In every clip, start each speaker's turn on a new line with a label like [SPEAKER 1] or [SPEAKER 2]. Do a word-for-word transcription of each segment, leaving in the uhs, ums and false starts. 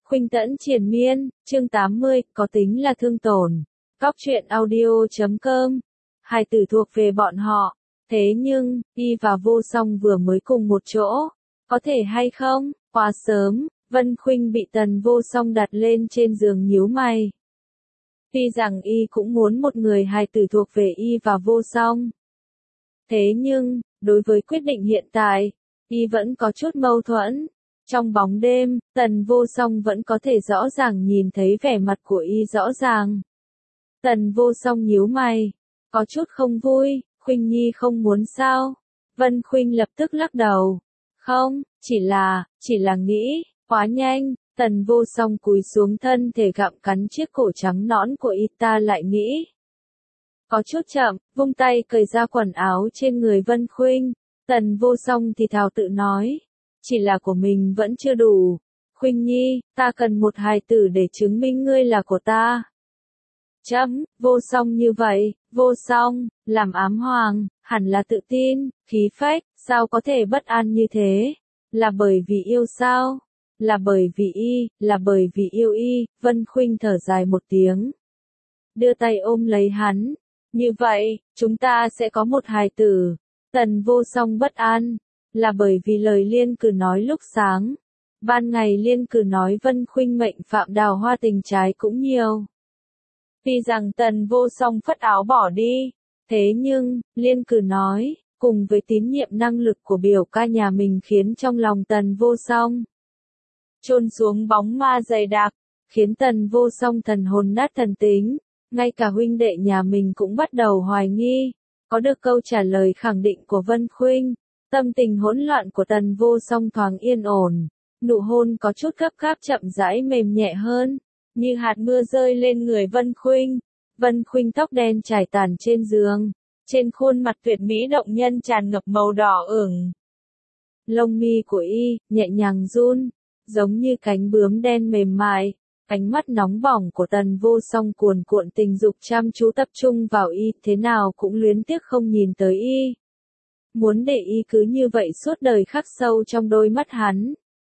[SPEAKER 1] Khuynh Tẫn triền miên, chương tám mươi, có tính là thương tổn. Cóc truyện audio chấm com. Hai từ thuộc về bọn họ. Thế nhưng, Y và Vô Song vừa mới cùng một chỗ. Có thể hay không? Quá sớm, Vân Khuynh bị Tần Vô Song đặt lên trên giường nhíu mày. Tuy rằng Y cũng muốn một người hài tử thuộc về Y và Vô Song. Thế nhưng, đối với quyết định hiện tại, Y vẫn có chút mâu thuẫn. Trong bóng đêm, Tần Vô Song vẫn có thể rõ ràng nhìn thấy vẻ mặt của Y rõ ràng. Tần Vô Song nhíu mày, có chút không vui, Khuynh Nhi không muốn sao? Vân Khuynh lập tức lắc đầu. Không, chỉ là, chỉ là nghĩ, quá nhanh. Tần Vô Song cúi xuống thân thể gặm cắn chiếc cổ trắng nõn của Y, ta lại nghĩ. Có chút chậm, vung tay cởi ra quần áo trên người Vân Khuynh. Tần Vô Song thì thào tự nói. Chỉ là của mình vẫn chưa đủ. Khuynh Nhi, ta cần một hài tử để chứng minh ngươi là của ta. Chấm, Vô Song như vậy, Vô Song, làm ám hoàng, hẳn là tự tin, khí phách, sao có thể bất an như thế? Là bởi vì yêu sao? Là bởi vì Y, là bởi vì yêu Y, Vân Khuynh thở dài một tiếng. Đưa tay ôm lấy hắn. Như vậy, chúng ta sẽ có một hài tử. Tần Vô Song bất an. Là bởi vì lời Liên Cử nói lúc sáng. Ban ngày Liên Cử nói Vân Khuynh mệnh phạm đào hoa tình trái cũng nhiều. Tuy rằng Tần Vô Song phất áo bỏ đi. Thế nhưng, Liên Cử nói, cùng với tín nhiệm năng lực của biểu ca nhà mình khiến trong lòng Tần Vô Song chôn xuống bóng ma dày đặc, khiến Tần Vô Song thần hồn nát thần tính. Ngay cả huynh đệ nhà mình cũng bắt đầu hoài nghi. Có được câu trả lời khẳng định của Vân Khuynh. Tâm tình hỗn loạn của Tần Vô Song thoáng yên ổn, nụ hôn có chút gấp gáp chậm rãi mềm nhẹ hơn, như hạt mưa rơi lên người Vân Khuynh. Vân Khuynh tóc đen trải tàn trên giường, trên khuôn mặt tuyệt mỹ động nhân tràn ngập màu đỏ ửng. Lông mi của Y nhẹ nhàng run, giống như cánh bướm đen mềm mại. Ánh mắt nóng bỏng của Tần Vô Song cuồn cuộn tình dục chăm chú tập trung vào Y, thế nào cũng luyến tiếc không nhìn tới Y. Muốn để Y cứ như vậy suốt đời khắc sâu trong đôi mắt hắn.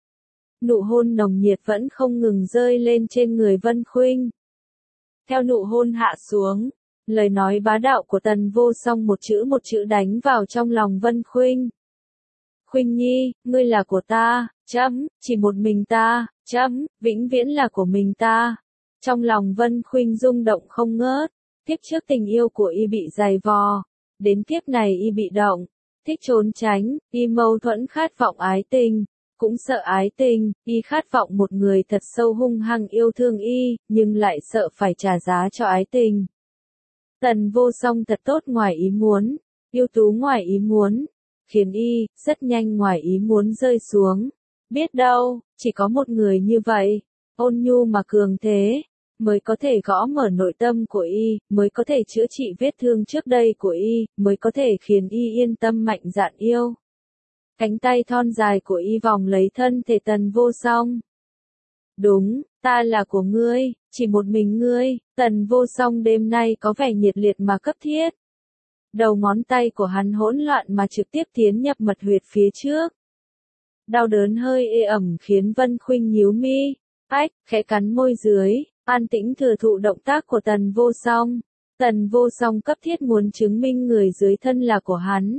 [SPEAKER 1] Nụ hôn nồng nhiệt vẫn không ngừng rơi lên trên người Vân Khuynh. Theo nụ hôn hạ xuống, lời nói bá đạo của Tần Vô Song một chữ một chữ đánh vào trong lòng Vân Khuynh. Khuynh Nhi, ngươi là của ta, chấm, chỉ một mình ta, chấm, vĩnh viễn là của mình ta. Trong lòng Vân Khuynh rung động không ngớt. Kiếp trước tình yêu của Y bị dày vò, đến kiếp này Y bị động. Thích trốn tránh, Y mâu thuẫn khát vọng ái tình, cũng sợ ái tình, Y khát vọng một người thật sâu hung hăng yêu thương Y, nhưng lại sợ phải trả giá cho ái tình. Tần Vô Song thật tốt ngoài ý muốn, ưu tú ngoài ý muốn, khiến Y rất nhanh ngoài ý muốn rơi xuống. Biết đâu, chỉ có một người như vậy, ôn nhu mà cường thế, mới có thể gõ mở nội tâm của Y, mới có thể chữa trị vết thương trước đây của Y, mới có thể khiến Y yên tâm mạnh dạn yêu. Cánh tay thon dài của Y vòng lấy thân thể Tần Vô Song. Đúng, ta là của ngươi, chỉ một mình ngươi. Tần Vô Song đêm nay có vẻ nhiệt liệt mà cấp thiết. Đầu ngón tay của hắn hỗn loạn mà trực tiếp tiến nhập mật huyệt phía trước. Đau đớn hơi ê ẩm khiến Vân Khuynh nhíu mi, ách, khẽ cắn môi dưới, an tĩnh thừa thụ động tác của Tần Vô Song. Tần Vô Song cấp thiết muốn chứng minh người dưới thân là của hắn.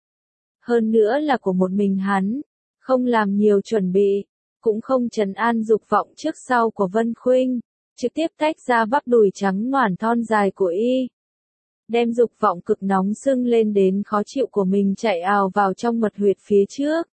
[SPEAKER 1] Hơn nữa là của một mình hắn, không làm nhiều chuẩn bị, cũng không trấn an dục vọng trước sau của Vân Khuynh, trực tiếp tách ra bắp đùi trắng ngoản thon dài của Y. Đem dục vọng cực nóng sưng lên đến khó chịu của mình chạy ào vào trong mật huyệt phía trước.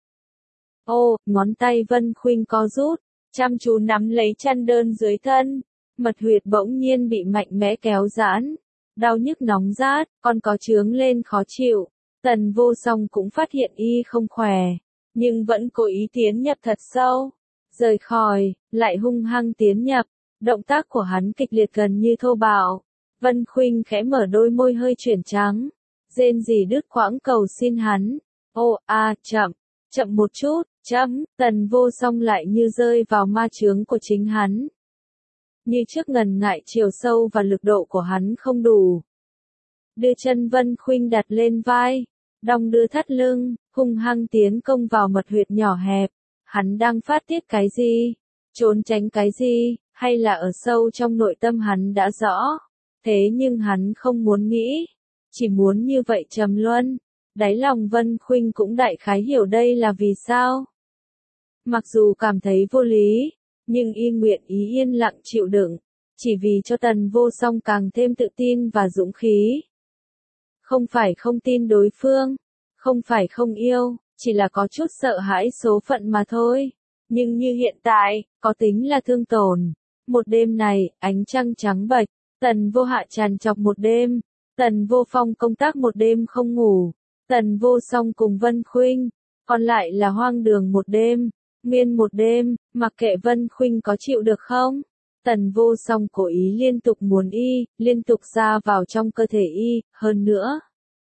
[SPEAKER 1] Ô, ngón tay Vân Khuynh co rút, chăm chú nắm lấy chăn đơn dưới thân, mật huyệt bỗng nhiên bị mạnh mẽ kéo giãn, đau nhức nóng rát, còn có chướng lên khó chịu. Tần Vô Song cũng phát hiện Y không khỏe, nhưng vẫn cố ý tiến nhập thật sâu, rời khỏi, lại hung hăng tiến nhập, động tác của hắn kịch liệt gần như thô bạo. Vân Khuynh khẽ mở đôi môi hơi chuyển trắng, rên rỉ đứt quãng cầu xin hắn. Ô, a, à, chậm, chậm một chút, chấm, Tần Vô Song lại như rơi vào ma chướng của chính hắn. Như trước ngần ngại chiều sâu và lực độ của hắn không đủ. Đưa chân Vân Khuynh đặt lên vai, đong đưa thắt lưng, hung hăng tiến công vào mật huyệt nhỏ hẹp. Hắn đang phát tiết cái gì? Trốn tránh cái gì, hay là ở sâu trong nội tâm hắn đã rõ. Thế nhưng hắn không muốn nghĩ, chỉ muốn như vậy trầm luân. Đáy lòng Vân Khuynh cũng đại khái hiểu đây là vì sao. Mặc dù cảm thấy vô lý, nhưng y nguyện ý yên lặng chịu đựng, chỉ vì cho Tần Vô Song càng thêm tự tin và dũng khí. Không phải không tin đối phương, không phải không yêu, chỉ là có chút sợ hãi số phận mà thôi. Nhưng như hiện tại, có tính là thương tổn. Một đêm này, ánh trăng trắng bệch, Tần Vô Hạ tràn trọc một đêm, Tần Vô Phong công tác một đêm không ngủ, Tần Vô Song cùng Vân Khuynh, còn lại là hoang đường một đêm, nguyên một đêm, mặc kệ Vân Khuynh có chịu được không. Tần Vô Song cố ý liên tục muốn y, liên tục ra vào trong cơ thể y, hơn nữa.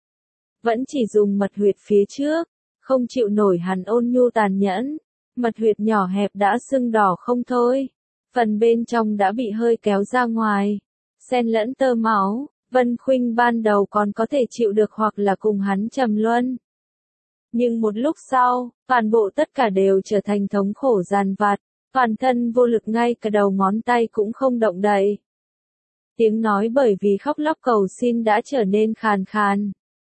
[SPEAKER 1] Vẫn chỉ dùng mật huyệt phía trước, không chịu nổi hắn ôn nhu tàn nhẫn. Mật huyệt nhỏ hẹp đã sưng đỏ không thôi, phần bên trong đã bị hơi kéo ra ngoài, xen lẫn tơ máu. Vân Khuynh ban đầu còn có thể chịu được hoặc là cùng hắn trầm luân. Nhưng một lúc sau, toàn bộ tất cả đều trở thành thống khổ dằn vặt, toàn thân vô lực ngay cả đầu ngón tay cũng không động đậy. Tiếng nói bởi vì khóc lóc cầu xin đã trở nên khàn khàn.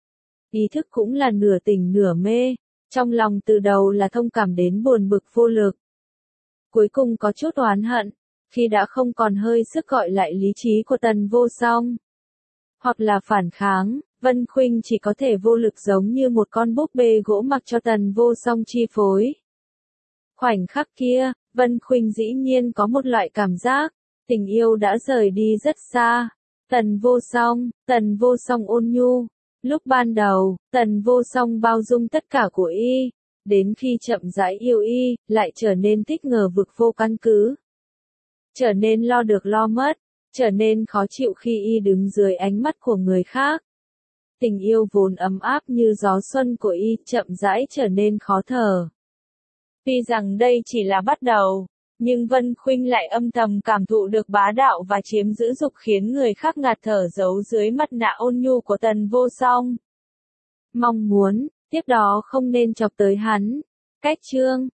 [SPEAKER 1] Ý thức cũng là nửa tỉnh nửa mê, trong lòng từ đầu là thông cảm đến buồn bực vô lực. Cuối cùng có chút oán hận, khi đã không còn hơi sức gọi lại lý trí của Tần Vô Song. Hoặc là phản kháng, Vân Khuynh chỉ có thể vô lực giống như một con búp bê gỗ mặc cho Tần Vô Song chi phối. Khoảnh khắc kia, Vân Khuynh dĩ nhiên có một loại cảm giác, tình yêu đã rời đi rất xa. Tần Vô Song, Tần Vô Song ôn nhu. Lúc ban đầu, Tần Vô Song bao dung tất cả của y, đến khi chậm rãi yêu y, lại trở nên thích ngờ vực vô căn cứ. Trở nên lo được lo mất, trở nên khó chịu khi y đứng dưới ánh mắt của người khác. Tình yêu vốn ấm áp như gió xuân của y chậm rãi trở nên khó thở. Tuy rằng đây chỉ là bắt đầu, nhưng Vân Khuynh lại âm thầm cảm thụ được bá đạo và chiếm giữ dục khiến người khác ngạt thở giấu dưới mặt nạ ôn nhu của Tần Vô Song. Mong muốn, tiếp đó không nên chọc tới hắn. Cách chương